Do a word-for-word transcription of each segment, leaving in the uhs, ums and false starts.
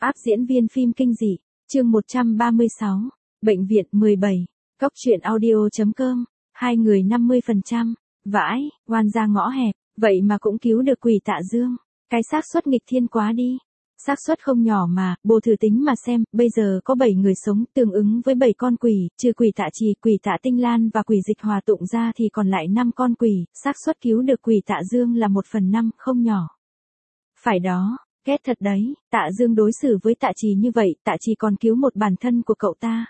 Áp diễn viên phim kinh dị, chương một trăm ba mươi sáu, Bệnh viện mười bảy, Cóc truyện audio.com, hai người năm mươi phần trăm, vãi, oan ra ngõ hẹp, vậy mà cũng cứu được Quỷ Tạ Dương, cái xác suất nghịch thiên quá đi. Xác suất không nhỏ mà, bồ thử tính mà xem, bây giờ có bảy người sống, tương ứng với bảy con quỷ, trừ Quỷ Tạ Trì, Quỷ Tạ Tinh Lan và Quỷ Dịch Hòa tụng ra thì còn lại năm con quỷ, xác suất cứu được Quỷ Tạ Dương là một phần năm, không nhỏ. Phải đó, ghét thật đấy, Tạ Dương đối xử với Tạ Trì như vậy, Tạ Trì còn cứu một bản thân của cậu ta.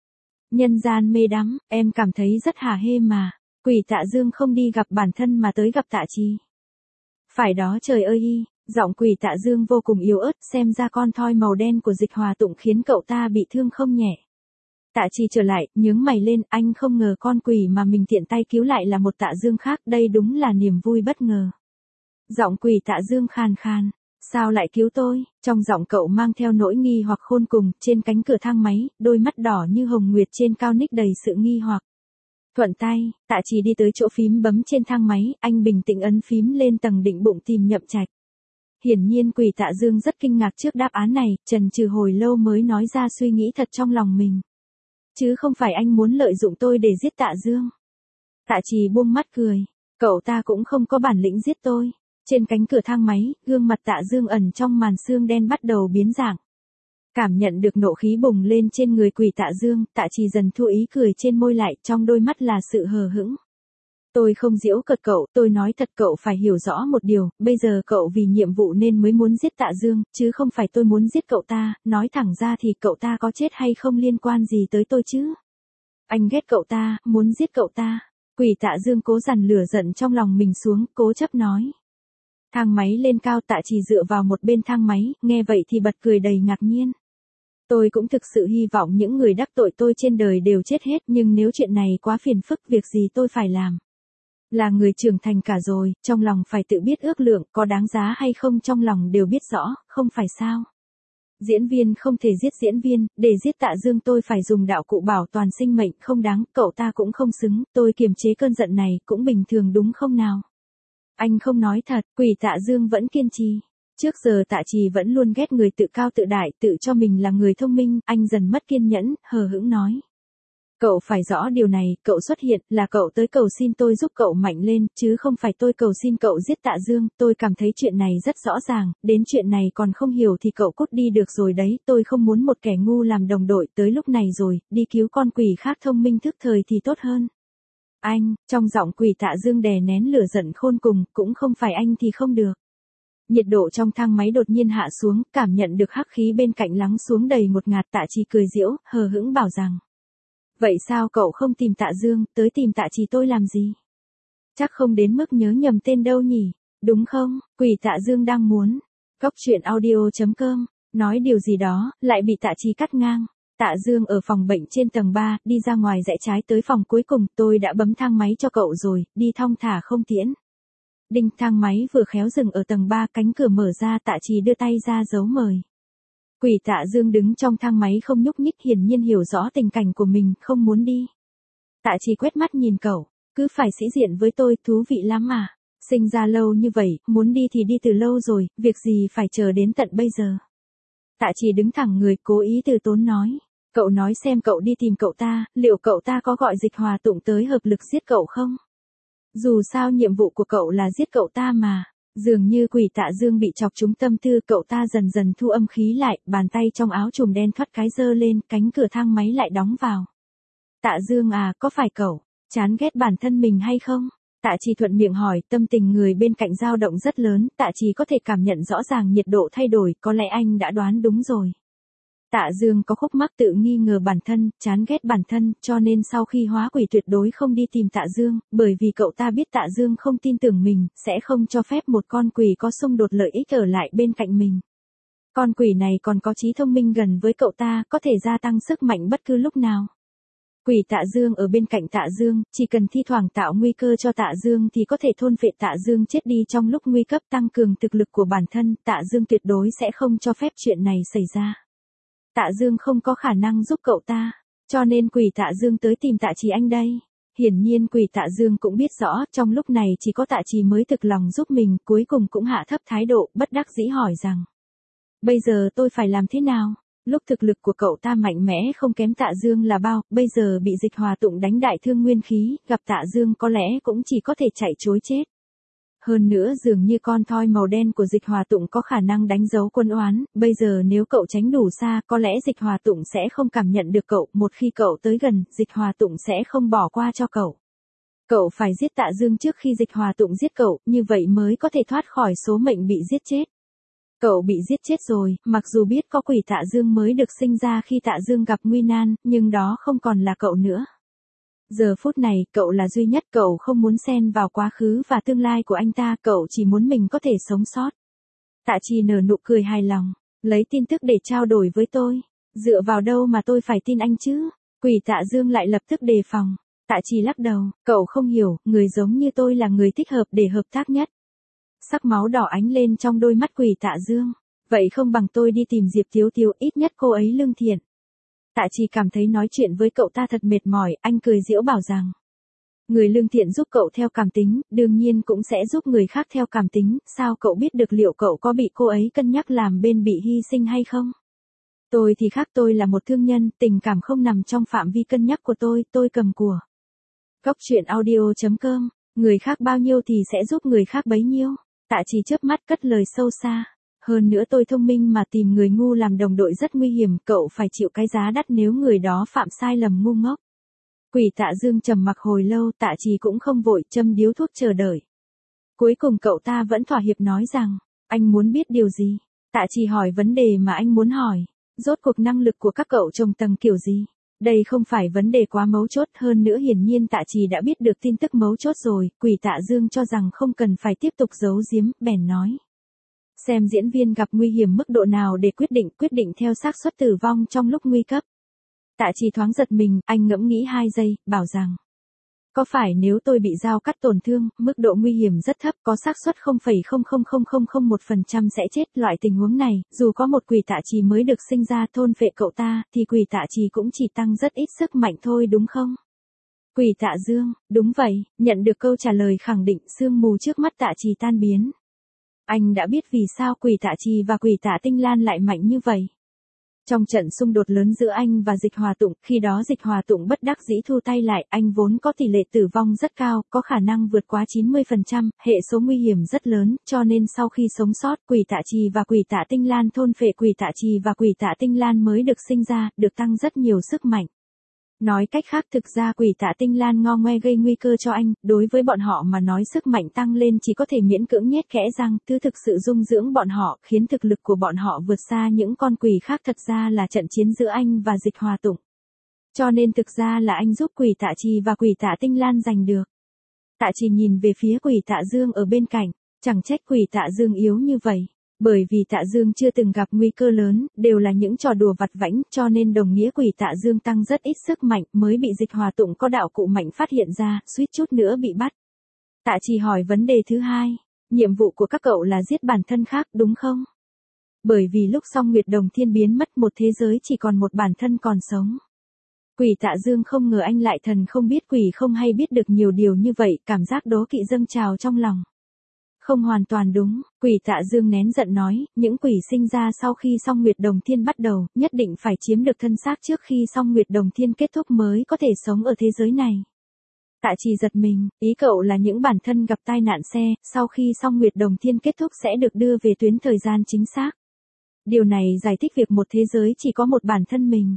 Nhân gian mê đắm, em cảm thấy rất hả hê mà, Quỷ Tạ Dương không đi gặp bản thân mà tới gặp Tạ Trì. Phải đó trời ơi y. Giọng Quỷ Tạ Dương vô cùng yếu ớt, xem ra con thoi màu đen của Dịch Hòa tụng khiến cậu ta bị thương không nhẹ. Tạ Trì trở lại, nhướng mày lên, anh không ngờ con quỷ mà mình tiện tay cứu lại là một Tạ Dương khác, đây đúng là niềm vui bất ngờ. Giọng Quỷ Tạ Dương khàn khàn, sao lại cứu tôi? Trong giọng cậu mang theo nỗi nghi hoặc khôn cùng, trên cánh cửa thang máy, đôi mắt đỏ như hồng nguyệt trên cao ních đầy sự nghi hoặc. Thuận tay, Tạ Trì đi tới chỗ phím bấm trên thang máy, anh bình tĩnh ấn phím lên tầng định bụng tìm Nhậm Trạch. Hiển nhiên Quỷ Tạ Dương rất kinh ngạc trước đáp án này, chần chừ hồi lâu mới nói ra suy nghĩ thật trong lòng mình. Chứ không phải anh muốn lợi dụng tôi để giết Tạ Dương. Tạ Trì buông mắt cười, cậu ta cũng không có bản lĩnh giết tôi. Trên cánh cửa thang máy, gương mặt Tạ Dương ẩn trong màn sương đen bắt đầu biến dạng. Cảm nhận được nộ khí bùng lên trên người Quỷ Tạ Dương, Tạ Trì dần thu ý cười trên môi lại, trong đôi mắt là sự hờ hững. Tôi không giễu cợt cậu, tôi nói thật cậu phải hiểu rõ một điều, bây giờ cậu vì nhiệm vụ nên mới muốn giết Tạ Dương, chứ không phải tôi muốn giết cậu ta, nói thẳng ra thì cậu ta có chết hay không liên quan gì tới tôi chứ. Anh ghét cậu ta, muốn giết cậu ta. Quỷ Tạ Dương cố dằn lửa giận trong lòng mình xuống, cố chấp nói. Thang máy lên cao, Tạ Trì dựa vào một bên thang máy, nghe vậy thì bật cười đầy ngạc nhiên. Tôi cũng thực sự hy vọng những người đắc tội tôi trên đời đều chết hết, nhưng nếu chuyện này quá phiền phức, việc gì tôi phải làm. Là người trưởng thành cả rồi, trong lòng phải tự biết ước lượng, có đáng giá hay không trong lòng đều biết rõ, không phải sao. Diễn viên không thể giết diễn viên, để giết Tạ Dương tôi phải dùng đạo cụ bảo toàn sinh mệnh, không đáng, cậu ta cũng không xứng, tôi kiềm chế cơn giận này, cũng bình thường đúng không nào? Anh không nói thật, Quỷ Tạ Dương vẫn kiên trì. Trước giờ Tạ Trì vẫn luôn ghét người tự cao tự đại, tự cho mình là người thông minh, anh dần mất kiên nhẫn, hờ hững nói. Cậu phải rõ điều này, cậu xuất hiện, là cậu tới cầu xin tôi giúp cậu mạnh lên, chứ không phải tôi cầu xin cậu giết Tạ Dương, tôi cảm thấy chuyện này rất rõ ràng, đến chuyện này còn không hiểu thì cậu cút đi được rồi đấy, tôi không muốn một kẻ ngu làm đồng đội, tới lúc này rồi, đi cứu con quỷ khác thông minh thức thời thì tốt hơn. Anh, trong giọng Quỷ Tạ Dương đè nén lửa giận khôn cùng, cũng không phải anh thì không được. Nhiệt độ trong thang máy đột nhiên hạ xuống, cảm nhận được hắc khí bên cạnh lắng xuống đầy ngột ngạt, Tạ Trì cười giễu, hờ hững bảo rằng. Vậy sao cậu không tìm Tạ Dương, tới tìm Tạ Trì tôi làm gì? Chắc không đến mức nhớ nhầm tên đâu nhỉ, đúng không? Quỷ Tạ Dương đang muốn. Cóc truyện audio.com, nói điều gì đó, lại bị Tạ Trì cắt ngang. Tạ Dương ở phòng bệnh trên tầng ba, đi ra ngoài rẽ trái tới phòng cuối cùng, tôi đã bấm thang máy cho cậu rồi, đi thong thả không tiễn. Đinh, thang máy vừa khéo dừng ở tầng ba, cánh cửa mở ra, Tạ Trì đưa tay ra dấu mời. Quỷ Tạ Dương đứng trong thang máy không nhúc nhích, hiển nhiên hiểu rõ tình cảnh của mình, không muốn đi. Tạ Trì quét mắt nhìn cậu, cứ phải sĩ diện với tôi, thú vị lắm mà. Sinh ra lâu như vậy, muốn đi thì đi từ lâu rồi, việc gì phải chờ đến tận bây giờ. Tạ Trì đứng thẳng người, cố ý từ tốn nói. Cậu nói xem cậu đi tìm cậu ta, liệu cậu ta có gọi Dịch Hòa tụng tới hợp lực giết cậu không? Dù sao nhiệm vụ của cậu là giết cậu ta mà. Dường như Quỷ Tạ Dương bị chọc trúng tâm tư, cậu ta dần dần thu âm khí lại, bàn tay trong áo trùm đen thoắt cái giơ lên, cánh cửa thang máy lại đóng vào. Tạ Dương à, có phải cậu chán ghét bản thân mình hay không? Tạ Trì thuận miệng hỏi, tâm tình người bên cạnh dao động rất lớn, Tạ Trì có thể cảm nhận rõ ràng nhiệt độ thay đổi, có lẽ anh đã đoán đúng rồi. Tạ Dương có khúc mắc tự nghi ngờ bản thân, chán ghét bản thân, cho nên sau khi hóa quỷ tuyệt đối không đi tìm Tạ Dương, bởi vì cậu ta biết Tạ Dương không tin tưởng mình, sẽ không cho phép một con quỷ có xung đột lợi ích ở lại bên cạnh mình. Con quỷ này còn có trí thông minh gần với cậu ta, có thể gia tăng sức mạnh bất cứ lúc nào. Quỷ Tạ Dương ở bên cạnh Tạ Dương, chỉ cần thi thoảng tạo nguy cơ cho Tạ Dương thì có thể thôn phệ Tạ Dương chết đi trong lúc nguy cấp, tăng cường thực lực của bản thân, Tạ Dương tuyệt đối sẽ không cho phép chuyện này xảy ra. Tạ Dương không có khả năng giúp cậu ta, cho nên Quỷ Tạ Dương tới tìm Tạ Trì anh đây. Hiển nhiên Quỷ Tạ Dương cũng biết rõ, trong lúc này chỉ có Tạ Trì mới thực lòng giúp mình, cuối cùng cũng hạ thấp thái độ, bất đắc dĩ hỏi rằng. Bây giờ tôi phải làm thế nào? Lúc thực lực của cậu ta mạnh mẽ không kém Tạ Dương là bao, bây giờ bị Dịch Hòa Tụng đánh đại thương nguyên khí, gặp Tạ Dương có lẽ cũng chỉ có thể chạy trối chết. Hơn nữa dường như con thoi màu đen của Dịch Hòa Tụng có khả năng đánh dấu quân oán, bây giờ nếu cậu tránh đủ xa, có lẽ Dịch Hòa Tụng sẽ không cảm nhận được cậu, một khi cậu tới gần, Dịch Hòa Tụng sẽ không bỏ qua cho cậu. Cậu phải giết Tạ Dương trước khi Dịch Hòa Tụng giết cậu, như vậy mới có thể thoát khỏi số mệnh bị giết chết. Cậu bị giết chết rồi, mặc dù biết có quỷ Tạ Dương mới được sinh ra khi Tạ Dương gặp nguy nan, nhưng đó không còn là cậu nữa. Giờ phút này, cậu là duy nhất, cậu không muốn xen vào quá khứ và tương lai của anh ta, cậu chỉ muốn mình có thể sống sót. Tạ Trì nở nụ cười hài lòng, lấy tin tức để trao đổi với tôi. Dựa vào đâu mà tôi phải tin anh chứ? Quỷ Tạ Dương lại lập tức đề phòng. Tạ Trì lắc đầu, cậu không hiểu, người giống như tôi là người thích hợp để hợp tác nhất. Sắc máu đỏ ánh lên trong đôi mắt quỷ Tạ Dương. Vậy không bằng tôi đi tìm Diệp Tiếu Tiếu, ít nhất cô ấy lương thiện. Tạ Trì cảm thấy nói chuyện với cậu ta thật mệt mỏi, anh cười giễu bảo rằng. Người lương thiện giúp cậu theo cảm tính, đương nhiên cũng sẽ giúp người khác theo cảm tính, sao cậu biết được liệu cậu có bị cô ấy cân nhắc làm bên bị hy sinh hay không? Tôi thì khác, tôi là một thương nhân, tình cảm không nằm trong phạm vi cân nhắc của tôi, tôi cầm của. Góc truyện audio chấm com, người khác bao nhiêu thì sẽ giúp người khác bấy nhiêu. Tạ Trì chớp mắt cất lời sâu xa. Hơn nữa tôi thông minh mà tìm người ngu làm đồng đội rất nguy hiểm, cậu phải chịu cái giá đắt nếu người đó phạm sai lầm ngu ngốc. Quỷ Tạ Dương trầm mặc hồi lâu, Tạ Trì cũng không vội, châm điếu thuốc chờ đợi. Cuối cùng cậu ta vẫn thỏa hiệp nói rằng, anh muốn biết điều gì? Tạ Trì hỏi vấn đề mà anh muốn hỏi. Rốt cuộc năng lực của các cậu trồng tầng kiểu gì? Đây không phải vấn đề quá mấu chốt, hơn nữa hiển nhiên Tạ Trì đã biết được tin tức mấu chốt rồi, Quỷ Tạ Dương cho rằng không cần phải tiếp tục giấu giếm, bèn nói. Xem diễn viên gặp nguy hiểm mức độ nào để quyết định, quyết định theo xác suất tử vong trong lúc nguy cấp. Tạ Trì thoáng giật mình, anh ngẫm nghĩ hai giây, bảo rằng. Có phải nếu tôi bị dao cắt tổn thương, mức độ nguy hiểm rất thấp, có xác suất không phẩy không không không không không một phần trăm sẽ chết, loại tình huống này, dù có một quỷ Tạ Trì mới được sinh ra thôn phệ cậu ta, thì quỷ Tạ Trì cũng chỉ tăng rất ít sức mạnh thôi đúng không? Quỷ Tạ Dương, đúng vậy, nhận được câu trả lời khẳng định, sương mù trước mắt Tạ Trì tan biến. Anh đã biết vì sao quỷ Tạ Trì và quỷ Tạ Tinh Lan lại mạnh như vậy. Trong trận xung đột lớn giữa anh và Dịch Hòa Tụng, khi đó Dịch Hòa Tụng bất đắc dĩ thu tay lại, anh vốn có tỷ lệ tử vong rất cao, có khả năng vượt quá chín mươi phần trăm, hệ số nguy hiểm rất lớn, cho nên sau khi sống sót, quỷ Tạ Trì và quỷ Tạ Tinh Lan thôn phệ quỷ Tạ Trì và quỷ Tạ Tinh Lan mới được sinh ra, được tăng rất nhiều sức mạnh. Nói cách khác, thực ra quỷ Tạ Tinh Lan ngo ngoe gây nguy cơ cho anh, đối với bọn họ mà nói sức mạnh tăng lên chỉ có thể miễn cưỡng nhét kẽ răng, thứ thực sự dung dưỡng bọn họ, khiến thực lực của bọn họ vượt xa những con quỷ khác, thật ra là trận chiến giữa anh và Dịch Hòa Tụng. Cho nên thực ra là anh giúp quỷ Tạ Trì và quỷ Tạ Tinh Lan giành được. Tạ Trì nhìn về phía quỷ Tạ Dương ở bên cạnh, chẳng trách quỷ Tạ Dương yếu như vậy. Bởi vì Tạ Dương chưa từng gặp nguy cơ lớn, đều là những trò đùa vặt vãnh, cho nên đồng nghĩa quỷ Tạ Dương tăng rất ít sức mạnh, mới bị Dịch Hòa Tụng có đạo cụ mạnh phát hiện ra, suýt chút nữa bị bắt. Tạ Trì hỏi vấn đề thứ hai, nhiệm vụ của các cậu là giết bản thân khác, đúng không? Bởi vì lúc Song Nguyệt Đồng Thiên biến mất, một thế giới chỉ còn một bản thân còn sống. Quỷ Tạ Dương không ngờ anh lại thần không biết quỷ không hay biết được nhiều điều như vậy, cảm giác đố kỵ dâng trào trong lòng. Không hoàn toàn đúng, quỷ Tạ Dương nén giận nói, những quỷ sinh ra sau khi Song Nguyệt Đồng Thiên bắt đầu, nhất định phải chiếm được thân xác trước khi Song Nguyệt Đồng Thiên kết thúc mới có thể sống ở thế giới này. Tạ Trì giật mình, ý cậu là những bản thân gặp tai nạn xe, sau khi Song Nguyệt Đồng Thiên kết thúc sẽ được đưa về tuyến thời gian chính xác. Điều này giải thích việc một thế giới chỉ có một bản thân mình.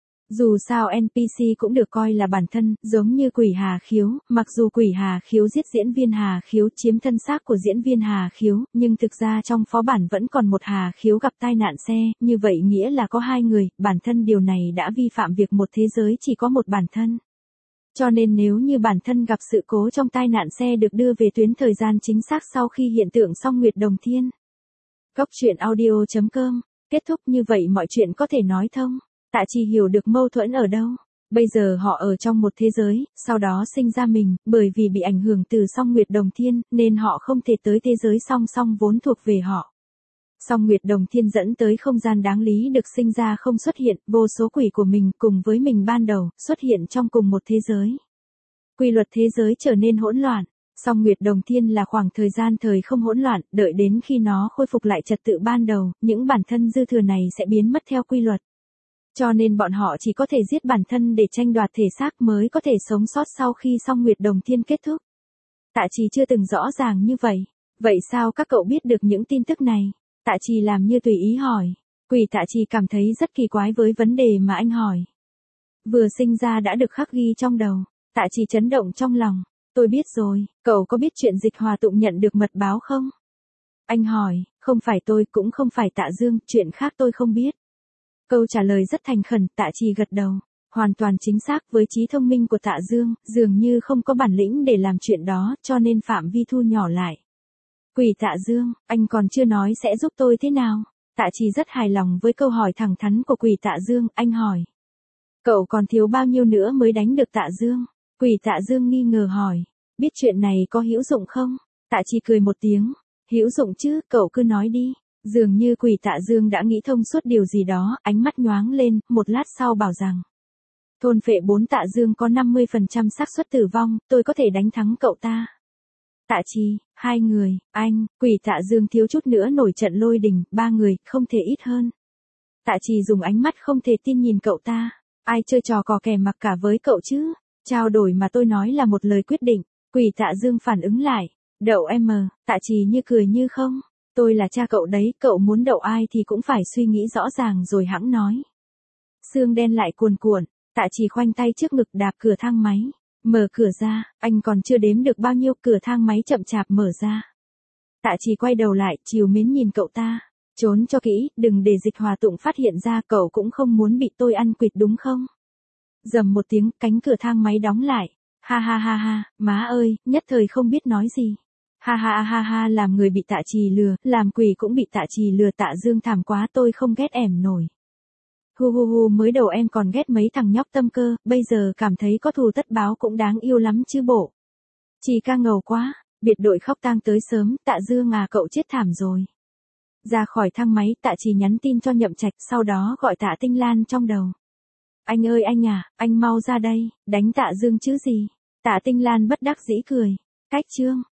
Dù sao en pê xê cũng được coi là bản thân, giống như quỷ Hà Khiếu, mặc dù quỷ Hà Khiếu giết diễn viên Hà Khiếu chiếm thân xác của diễn viên Hà Khiếu, nhưng thực ra trong phó bản vẫn còn một Hà Khiếu gặp tai nạn xe, như vậy nghĩa là có hai người, bản thân điều này đã vi phạm việc một thế giới chỉ có một bản thân. Cho nên nếu như bản thân gặp sự cố trong tai nạn xe được đưa về tuyến thời gian chính xác sau khi hiện tượng Song Nguyệt Đồng Thiên. Góc truyện audio chấm com, kết thúc như vậy mọi chuyện có thể nói thông. Tạ Trì hiểu được mâu thuẫn ở đâu. Bây giờ họ ở trong một thế giới, sau đó sinh ra mình, bởi vì bị ảnh hưởng từ Song Nguyệt Đồng Thiên, nên họ không thể tới thế giới song song vốn thuộc về họ. Song Nguyệt Đồng Thiên dẫn tới không gian đáng lý được sinh ra không xuất hiện, vô số quỷ của mình cùng với mình ban đầu, xuất hiện trong cùng một thế giới. Quy luật thế giới trở nên hỗn loạn. Song Nguyệt Đồng Thiên là khoảng thời gian thời không hỗn loạn, đợi đến khi nó khôi phục lại trật tự ban đầu, những bản thân dư thừa này sẽ biến mất theo quy luật. Cho nên bọn họ chỉ có thể giết bản thân để tranh đoạt thể xác mới có thể sống sót sau khi Song Nguyệt Đồng Thiên kết thúc. Tạ Trì chưa từng rõ ràng như vậy. Vậy sao các cậu biết được những tin tức này? Tạ Trì làm như tùy ý hỏi. Quỷ Tạ Trì cảm thấy rất kỳ quái với vấn đề mà anh hỏi. Vừa sinh ra đã được khắc ghi trong đầu. Tạ Trì chấn động trong lòng. Tôi biết rồi, cậu có biết chuyện Dịch Hòa Tụng nhận được mật báo không? Anh hỏi, không phải tôi cũng không phải Tạ Dương, chuyện khác tôi không biết. Câu trả lời rất thành khẩn, Tạ Trì gật đầu. Hoàn toàn chính xác, với trí thông minh của Tạ Dương, dường như không có bản lĩnh để làm chuyện đó, cho nên phạm vi thu nhỏ lại. Quỷ Tạ Dương, anh còn chưa nói sẽ giúp tôi thế nào? Tạ Trì rất hài lòng với câu hỏi thẳng thắn của Quỷ Tạ Dương, anh hỏi. Cậu còn thiếu bao nhiêu nữa mới đánh được Tạ Dương? Quỷ Tạ Dương nghi ngờ hỏi. Biết chuyện này có hữu dụng không? Tạ Trì cười một tiếng. Hữu dụng chứ, cậu cứ nói đi. Dường như Quỷ Tạ Dương đã nghĩ thông suốt điều gì đó, ánh mắt nhoáng lên, một lát sau bảo rằng. Thôn phệ bốn Tạ Dương có năm mươi phần trăm xác suất tử vong, tôi có thể đánh thắng cậu ta. Tạ Trì, hai người, anh, Quỷ Tạ Dương thiếu chút nữa nổi trận lôi đình, ba người, không thể ít hơn. Tạ Trì dùng ánh mắt không thể tin nhìn cậu ta. Ai chơi trò cò kè mặc cả với cậu chứ? Trao đổi mà tôi nói là một lời quyết định. Quỷ Tạ Dương phản ứng lại. Đậu em mờ, Tạ Trì như cười như không. Tôi là cha cậu đấy, cậu muốn đậu ai thì cũng phải suy nghĩ rõ ràng rồi hẵng nói. Sương đen lại cuồn cuộn, Tạ Trì khoanh tay trước ngực đạp cửa thang máy. Mở cửa ra, anh còn chưa đếm được bao nhiêu, cửa thang máy chậm chạp mở ra. Tạ Trì quay đầu lại, trìu mến nhìn cậu ta. Trốn cho kỹ, đừng để Dịch Hòa Tụng phát hiện ra, cậu cũng không muốn bị tôi ăn quỵt đúng không? Dầm một tiếng, cánh cửa thang máy đóng lại. Ha ha ha ha, má ơi, nhất thời không biết nói gì. Ha ha ha ha, làm người bị Tạ Trì lừa, làm quỷ cũng bị Tạ Trì lừa. Tạ Dương thảm quá, tôi không ghét em nổi. Hu hu hu, mới đầu em còn ghét mấy thằng nhóc tâm cơ, bây giờ cảm thấy có thù tất báo cũng đáng yêu lắm chứ bộ. Trì ca ngầu quá, biệt đội khóc tang tới sớm, Tạ Dương à, cậu chết thảm rồi. Ra khỏi thang máy, Tạ Trì nhắn tin cho Nhậm Trạch, sau đó gọi Tạ Tinh Lan trong đầu. Anh ơi anh à, anh mau ra đây, đánh Tạ Dương chứ gì. Tạ Tinh Lan bất đắc dĩ cười. Cách chương.